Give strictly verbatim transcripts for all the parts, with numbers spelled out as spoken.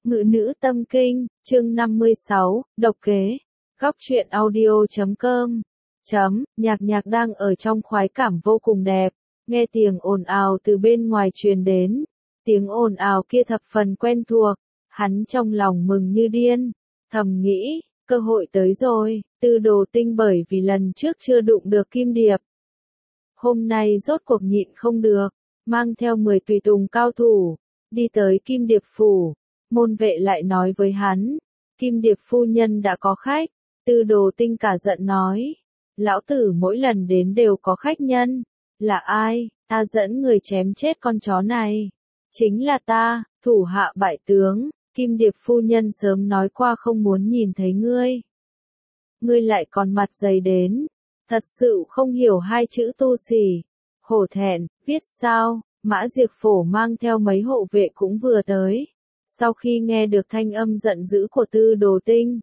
Ngự nữ tâm kinh, chương năm mươi sáu, độc kế. Góc truyện audio chấm com. Chấm, nhạc nhạc đang ở trong khoái cảm vô cùng đẹp, nghe tiếng ồn ào từ bên ngoài truyền đến. Tiếng ồn ào kia thập phần quen thuộc, hắn trong lòng mừng như điên, thầm nghĩ, cơ hội tới rồi, Tư Đồ Tinh bởi vì lần trước chưa đụng được Kim Điệp. Hôm nay rốt cuộc nhịn không được, mang theo mười tùy tùng cao thủ, đi tới Kim Điệp phủ. Môn vệ lại nói với hắn, Kim Điệp phu nhân đã có khách. Tư Đồ Tinh cả giận nói, lão tử mỗi lần đến đều có khách nhân. Là ai? Ta dẫn người chém chết con chó này. Chính là ta, thủ hạ bại tướng. Kim Điệp phu nhân sớm nói qua không muốn nhìn thấy ngươi. Ngươi lại còn mặt dày đến. Thật sự không hiểu hai chữ tu sỉ. Hổ thẹn, viết sao? Mã Diệp Phổ mang theo mấy hộ vệ cũng vừa tới. Sau khi nghe được thanh âm giận dữ của Tư Đồ Tinh,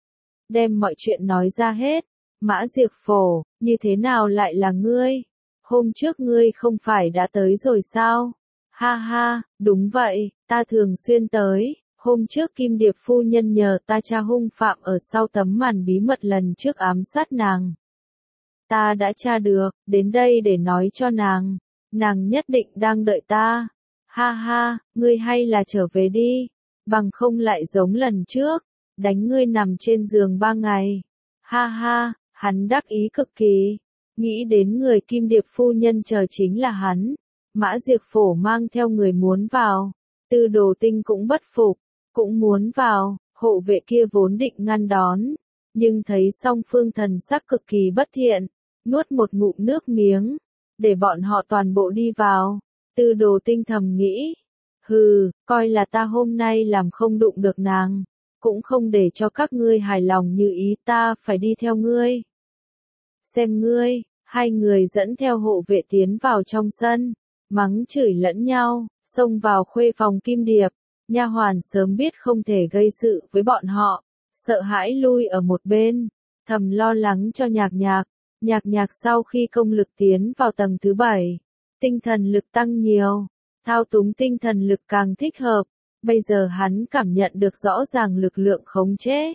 đem mọi chuyện nói ra hết. Mã Diệp Phổ, như thế nào lại là ngươi? Hôm trước ngươi không phải đã tới rồi sao? Ha ha, đúng vậy, ta thường xuyên tới. Hôm trước Kim Điệp phu nhân nhờ ta tra hung phạm ở sau tấm màn bí mật lần trước ám sát nàng. Ta đã tra được, đến đây để nói cho nàng. Nàng nhất định đang đợi ta. Ha ha, ngươi hay là trở về đi, bằng không lại giống lần trước, đánh ngươi nằm trên giường ba ngày. Ha ha, hắn đắc ý cực kỳ, nghĩ đến người Kim Điệp phu nhân chờ chính là hắn. Mã Diệp Phổ mang theo người muốn vào, Tư Đồ Tinh cũng bất phục, cũng muốn vào. Hộ vệ kia vốn định ngăn đón, nhưng thấy song phương thần sắc cực kỳ bất thiện, nuốt một ngụm nước miếng, để bọn họ toàn bộ đi vào. Tư Đồ Tinh thầm nghĩ, hừ, coi là ta hôm nay làm không đụng được nàng, cũng không để cho các ngươi hài lòng như ý ta phải đi theo ngươi. Xem ngươi, hai người dẫn theo hộ vệ tiến vào trong sân, mắng chửi lẫn nhau, xông vào khuê phòng Kim Điệp. Nha hoàn sớm biết không thể gây sự với bọn họ, sợ hãi lui ở một bên, thầm lo lắng cho nhạc nhạc. Nhạc nhạc sau khi công lực tiến vào tầng thứ bảy, tinh thần lực tăng nhiều, thao túng tinh thần lực càng thích hợp, bây giờ hắn cảm nhận được rõ ràng lực lượng khống chế.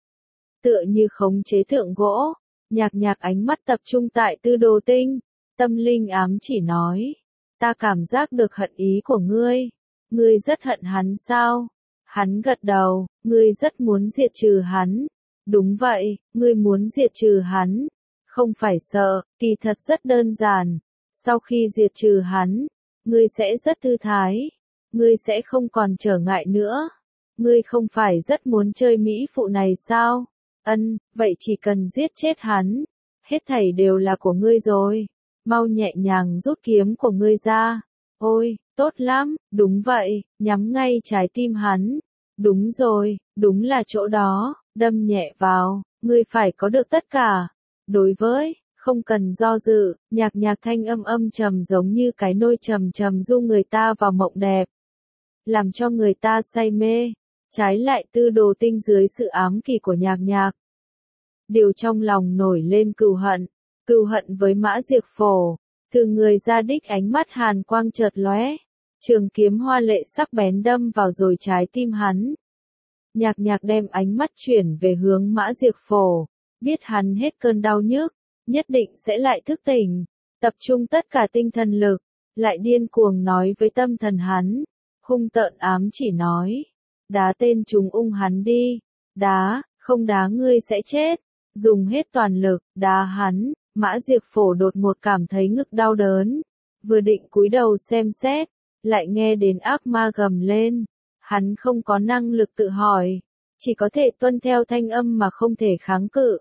Tựa như khống chế thượng gỗ, nhạc nhạc ánh mắt tập trung tại Tư Đồ Tinh, tâm linh ám chỉ nói, ta cảm giác được hận ý của ngươi, ngươi rất hận hắn sao? Hắn gật đầu, ngươi rất muốn diệt trừ hắn. Đúng vậy, ngươi muốn diệt trừ hắn. Không phải sợ, kỳ thật rất đơn giản. Sau khi diệt trừ hắn, ngươi sẽ rất thư thái. Ngươi sẽ không còn trở ngại nữa. Ngươi không phải rất muốn chơi mỹ phụ này sao? Ân, vậy chỉ cần giết chết hắn. Hết thảy đều là của ngươi rồi. Mau nhẹ nhàng rút kiếm của ngươi ra. Ôi, tốt lắm, đúng vậy, nhắm ngay trái tim hắn. Đúng rồi, đúng là chỗ đó, đâm nhẹ vào, ngươi phải có được tất cả. Đối với, không cần do dự, nhạc nhạc thanh âm âm trầm giống như cái nôi trầm trầm du người ta vào mộng đẹp, làm cho người ta say mê. Trái lại Tư Đồ Tinh dưới sự ám kỳ của nhạc nhạc, điều trong lòng nổi lên cừu hận, cừu hận với Mã Diệp Phổ. Từ người ra đích ánh mắt hàn quang chợt lóe, trường kiếm hoa lệ sắc bén đâm vào rồi trái tim hắn. Nhạc nhạc đem ánh mắt chuyển về hướng Mã Diệp Phổ. Biết hắn hết cơn đau nhức, nhất định sẽ lại thức tỉnh, tập trung tất cả tinh thần lực, lại điên cuồng nói với tâm thần hắn, hung tợn ám chỉ nói, đá tên chúng ung hắn đi, đá, không đá ngươi sẽ chết, dùng hết toàn lực, đá hắn. Mã Diệp Phổ đột một cảm thấy ngực đau đớn, vừa định cúi đầu xem xét, lại nghe đến ác ma gầm lên, hắn không có năng lực tự hỏi, chỉ có thể tuân theo thanh âm mà không thể kháng cự.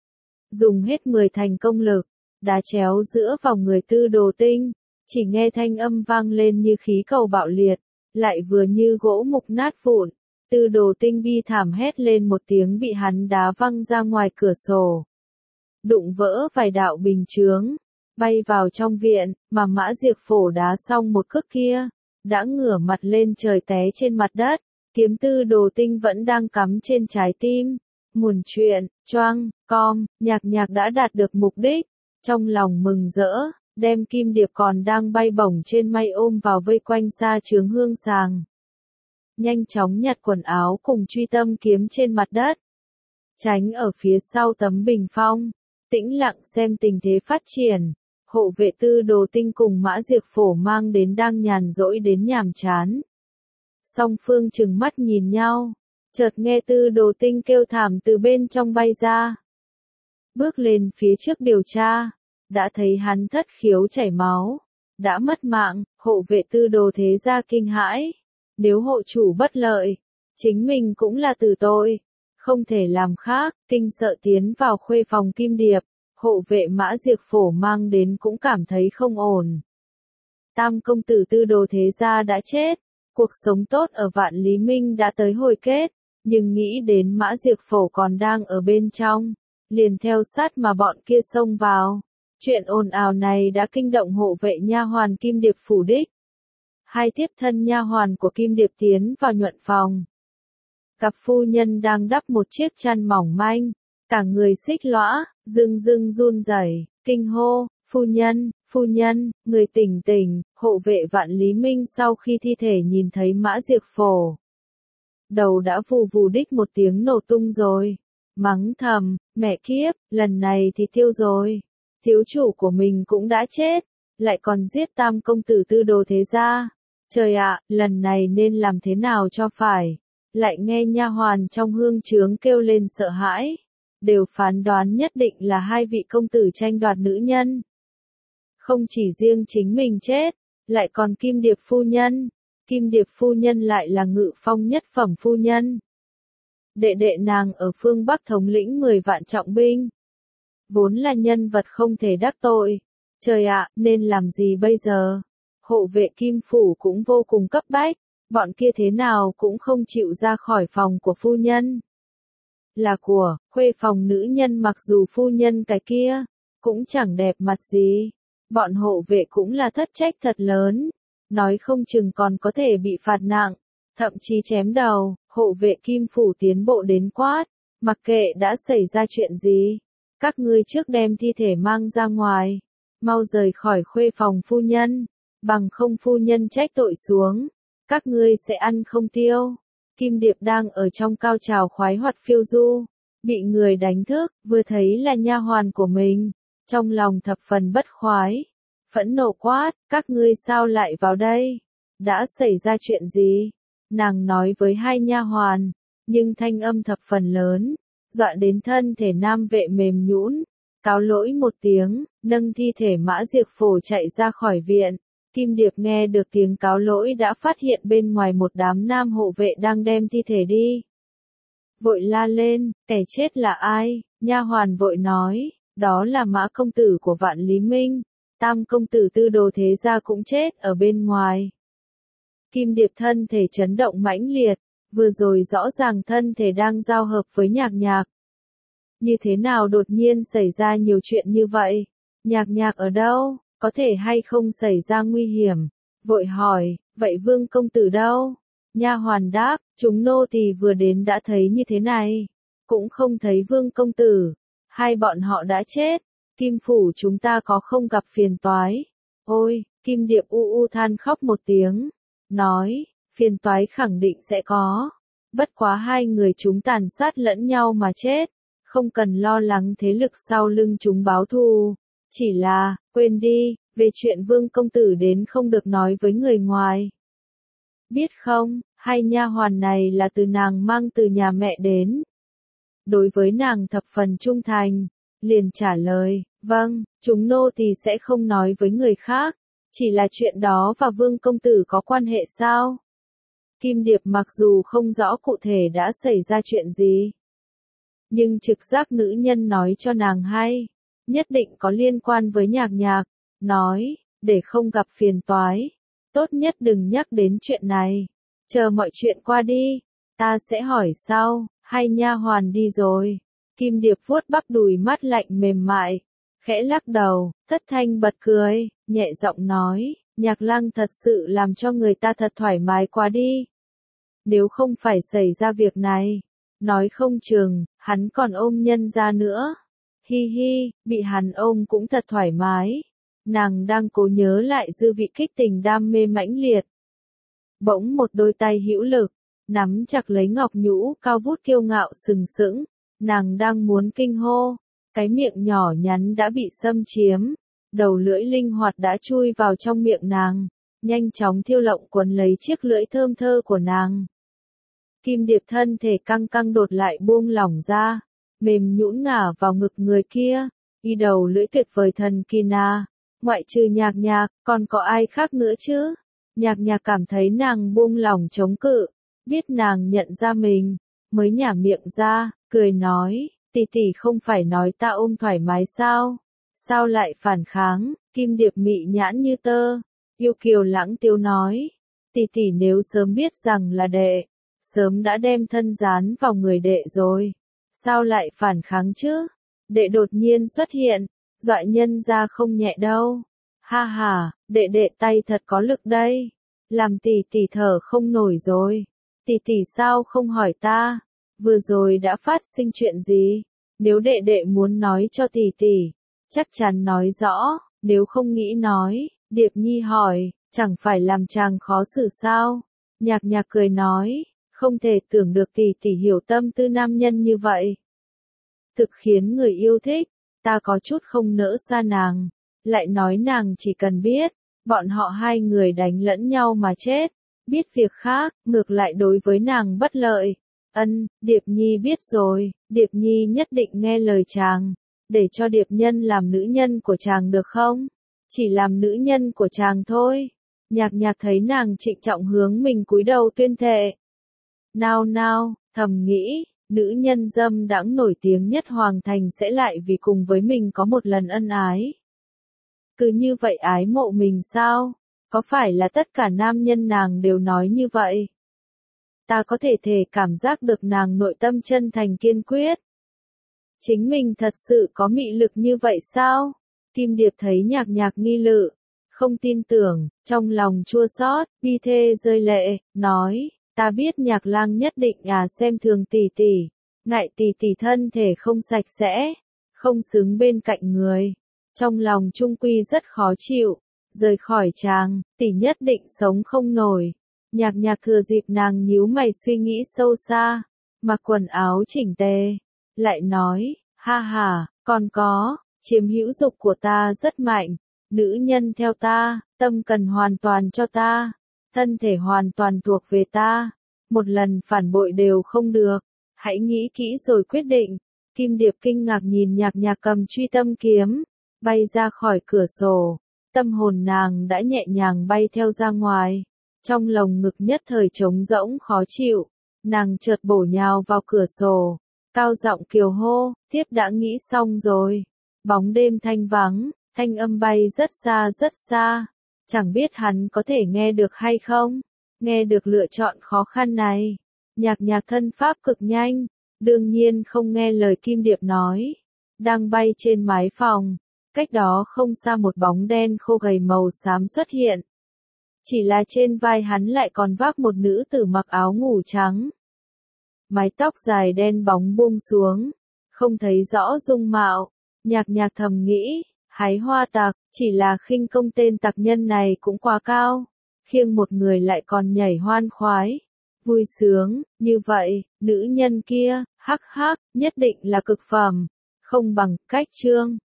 Dùng hết mười thành công lực, đá chéo giữa vào người Tư Đồ Tinh, chỉ nghe thanh âm vang lên như khí cầu bạo liệt, lại vừa như gỗ mục nát vụn. Tư Đồ Tinh bi thảm hét lên một tiếng bị hắn đá văng ra ngoài cửa sổ, đụng vỡ vài đạo bình chướng, bay vào trong viện, mà Mã Diệp Phổ đá xong một cước kia, đã ngửa mặt lên trời té trên mặt đất, kiếm Tư Đồ Tinh vẫn đang cắm trên trái tim. Nguồn chuyện, choang, com, nhạc nhạc đã đạt được mục đích, trong lòng mừng rỡ, đem Kim Điệp còn đang bay bổng trên mây ôm vào vây quanh sa chướng hương sàng. nhanh chóng nhặt quần áo cùng truy tâm kiếm trên mặt đất. Tránh ở phía sau tấm bình phong, tĩnh lặng xem tình thế phát triển. Hộ vệ Tư Đồ Tinh cùng Mã Diệp Phổ mang đến đang nhàn rỗi đến nhàm chán. Song phương trừng mắt nhìn nhau, chợt nghe Tư Đồ Tinh kêu thảm từ bên trong bay ra. Bước lên phía trước điều tra, đã thấy hắn thất khiếu chảy máu, đã mất mạng. Hộ vệ Tư Đồ thế gia kinh hãi, nếu hộ chủ bất lợi, chính mình cũng là tử tội, không thể làm khác, kinh sợ tiến vào khuê phòng Kim Điệp. Hộ vệ Mã Diệp Phổ mang đến cũng cảm thấy không ổn. Tam công tử Tư Đồ thế gia đã chết, cuộc sống tốt ở Vạn Lý Minh đã tới hồi kết, nhưng nghĩ đến Mã Diệp Phổ còn đang ở bên trong, liền theo sát mà bọn kia xông vào. Chuyện ồn ào này đã kinh động hộ vệ nha hoàn Kim Điệp phủ đích. Hai tiếp thân nha hoàn của Kim Điệp tiến vào nhuận phòng. Cặp phu nhân đang đắp một chiếc chăn mỏng manh, cả người xích lõa, rưng rưng run rẩy, kinh hô, phu nhân, phu nhân, người tỉnh tỉnh. Hộ vệ Vạn Lý Minh sau khi thi thể nhìn thấy Mã Diệp Phổ, đầu đã vù vù đích một tiếng nổ tung rồi, mắng thầm, mẹ kiếp, lần này thì tiêu rồi, thiếu chủ của mình cũng đã chết, lại còn giết tam công tử Tư Đồ thế gia. Trời ạ, lần này nên làm thế nào cho phải? Lại nghe nha hoàn trong hương trướng kêu lên sợ hãi, đều phán đoán nhất định là hai vị công tử tranh đoạt nữ nhân. Không chỉ riêng chính mình chết, lại còn Kim Điệp phu nhân. Kim Điệp phu nhân lại là Ngự Phong nhất phẩm phu nhân. Đệ đệ nàng ở phương Bắc thống lĩnh mười vạn trọng binh, vốn là nhân vật không thể đắc tội. Trời ạ, nên làm gì bây giờ? Hộ vệ Kim phủ cũng vô cùng cấp bách, bọn kia thế nào cũng không chịu ra khỏi phòng của phu nhân. Là của, khuê phòng nữ nhân, mặc dù phu nhân cái kia cũng chẳng đẹp mặt gì, bọn hộ vệ cũng là thất trách thật lớn, nói không chừng còn có thể bị phạt nặng, thậm chí chém đầu. Hộ vệ Kim phủ tiến bộ đến quát, mặc kệ đã xảy ra chuyện gì, các ngươi trước đem thi thể mang ra ngoài, mau rời khỏi khuê phòng phu nhân, bằng không phu nhân trách tội xuống, các ngươi sẽ ăn không tiêu. Kim Điệp đang ở trong cao trào khoái hoạt phiêu du, bị người đánh thức, vừa thấy là nha hoàn của mình, trong lòng thập phần bất khoái, phẫn nộ quát, các ngươi sao lại vào đây? Đã xảy ra chuyện gì? Nàng nói với hai nha hoàn, nhưng thanh âm thập phần lớn, dọa đến thân thể nam vệ mềm nhũn, cáo lỗi một tiếng, nâng thi thể Mã Diệp Phổ chạy ra khỏi viện. Kim Điệp nghe được tiếng cáo lỗi đã phát hiện bên ngoài một đám nam hộ vệ đang đem thi thể đi. Vội la lên, kẻ chết là ai? Nha hoàn vội nói, đó là Mã công tử của Vạn Lý Minh, tam công tử Tư Đồ thế gia cũng chết ở bên ngoài. Kim Điệp thân thể chấn động mãnh liệt, vừa rồi rõ ràng thân thể đang giao hợp với Nhạc Nhạc. Như thế nào đột nhiên xảy ra nhiều chuyện như vậy? Nhạc Nhạc ở đâu? Có thể hay không xảy ra nguy hiểm? Vội hỏi, vậy Vương công tử đâu? Nha hoàn đáp, chúng nô tỳ vừa đến đã thấy như thế này, cũng không thấy Vương công tử, hai bọn họ đã chết. Kim phủ chúng ta có không gặp phiền toái? Ôi, Kim Điệp u u than khóc một tiếng, nói, phiền toái khẳng định sẽ có, bất quá hai người chúng tàn sát lẫn nhau mà chết, không cần lo lắng thế lực sau lưng chúng báo thù. Chỉ là, quên đi, về chuyện Vương công tử đến không được nói với người ngoài. Biết không, hai nha hoàn này là từ nàng mang từ nhà mẹ đến. Đối với nàng thập phần trung thành, liền trả lời, vâng, chúng nô tỳ sẽ không nói với người khác, chỉ là chuyện đó và Vương công tử có quan hệ sao? Kim Điệp mặc dù không rõ cụ thể đã xảy ra chuyện gì, nhưng trực giác nữ nhân nói cho nàng hay, nhất định có liên quan với Nhạc Nhạc, nói, để không gặp phiền toái, tốt nhất đừng nhắc đến chuyện này, chờ mọi chuyện qua đi, ta sẽ hỏi sau. Hai nha hoàn đi rồi, Kim Điệp vuốt bắp đùi mắt lạnh mềm mại, khẽ lắc đầu, thất thanh bật cười, nhẹ giọng nói, Nhạc Lăng thật sự làm cho người ta thật thoải mái quá đi. Nếu không phải xảy ra việc này, nói không chừng, hắn còn ôm nhân ra nữa. Hi hi, bị hắn ôm cũng thật thoải mái. Nàng đang cố nhớ lại dư vị kích tình đam mê mãnh liệt. Bỗng một đôi tay hữu lực, nắm chặt lấy ngọc nhũ cao vút kiêu ngạo sừng sững, nàng đang muốn kinh hô, cái miệng nhỏ nhắn đã bị xâm chiếm, đầu lưỡi linh hoạt đã chui vào trong miệng nàng, nhanh chóng thiêu lộng quấn lấy chiếc lưỡi thơm thơ của nàng. Kim Điệp thân thể căng căng đột lại buông lỏng ra, mềm nhũn ngả vào ngực người kia, y đầu lưỡi tuyệt vời thần kỳ na, ngoại trừ Nhạc Nhạc, còn có ai khác nữa chứ? Nhạc Nhạc cảm thấy nàng buông lỏng chống cự, biết nàng nhận ra mình, mới nhả miệng ra, cười nói, tỷ tỷ không phải nói ta ôm thoải mái sao? Sao lại phản kháng? Kim Điệp mị nhãn như tơ, yêu kiều lãng tiếu nói, tỷ tỷ nếu sớm biết rằng là đệ, sớm đã đem thân dán vào người đệ rồi, sao lại phản kháng chứ? Đệ đột nhiên xuất hiện, dọa nhân ra không nhẹ đâu. Ha ha, đệ đệ tay thật có lực đây, làm tỷ tỷ thở không nổi rồi. Tỷ tỷ sao không hỏi ta, vừa rồi đã phát sinh chuyện gì? Nếu đệ đệ muốn nói cho tỷ tỷ, chắc chắn nói rõ, nếu không nghĩ nói, Điệp Nhi hỏi, chẳng phải làm chàng khó xử sao? Nhạc Nhạc cười nói, không thể tưởng được tỷ tỷ hiểu tâm tư nam nhân như vậy. Thực khiến người yêu thích, ta có chút không nỡ xa nàng, lại nói nàng chỉ cần biết, bọn họ hai người đánh lẫn nhau mà chết, biết việc khác, ngược lại đối với nàng bất lợi. Ân, Điệp Nhi biết rồi, Điệp Nhi nhất định nghe lời chàng, để cho Điệp Nhân làm nữ nhân của chàng được không? Chỉ làm nữ nhân của chàng thôi. Nhạc Nhạc thấy nàng trịnh trọng hướng mình cúi đầu tuyên thệ. Nào nào, thầm nghĩ, nữ nhân dâm đãng nổi tiếng nhất Hoàng Thành sẽ lại vì cùng với mình có một lần ân ái. Cứ như vậy ái mộ mình sao? Có phải là tất cả nam nhân nàng đều nói như vậy? Ta có thể thể cảm giác được nàng nội tâm chân thành kiên quyết. Chính mình thật sự có mị lực như vậy sao? Kim Điệp thấy Nhạc Nhạc nghi lự, không tin tưởng, trong lòng chua xót, bi thê rơi lệ, nói, ta biết Nhạc Lang nhất định à xem thường tỷ tỷ, ngại tỷ tỷ thân thể không sạch sẽ, không xứng bên cạnh người. Trong lòng trung quy rất khó chịu, rời khỏi chàng, tỷ nhất định sống không nổi. Nhạc Nhạc thừa dịp nàng nhíu mày suy nghĩ sâu xa, mặc quần áo chỉnh tề, lại nói, ha ha, còn có, chiếm hữu dục của ta rất mạnh, nữ nhân theo ta, tâm cần hoàn toàn cho ta, thân thể hoàn toàn thuộc về ta, một lần phản bội đều không được, hãy nghĩ kỹ rồi quyết định. Kim Điệp kinh ngạc nhìn Nhạc Nhạc cầm truy tâm kiếm, bay ra khỏi cửa sổ, tâm hồn nàng đã nhẹ nhàng bay theo ra ngoài, trong lồng ngực nhất thời trống rỗng khó chịu, nàng chợt bổ nhào vào cửa sổ, cao giọng kiều hô, tiếp đã nghĩ xong rồi. Bóng đêm thanh vắng, thanh âm bay rất xa rất xa, chẳng biết hắn có thể nghe được hay không, nghe được lựa chọn khó khăn này. Nhạc Nhạc thân pháp cực nhanh, đương nhiên không nghe lời Kim Điệp nói, đang bay trên mái phòng, cách đó không xa một bóng đen khô gầy màu xám xuất hiện. Chỉ là trên vai hắn lại còn vác một nữ tử mặc áo ngủ trắng. Mái tóc dài đen bóng buông xuống, không thấy rõ dung mạo. Nhạc Nhạc thầm nghĩ, hái hoa tặc, chỉ là khinh công tên tặc nhân này cũng quá cao, khiêng một người lại còn nhảy hoan khoái, vui sướng, như vậy, nữ nhân kia, hắc hắc, nhất định là cực phẩm, không bằng cách chương.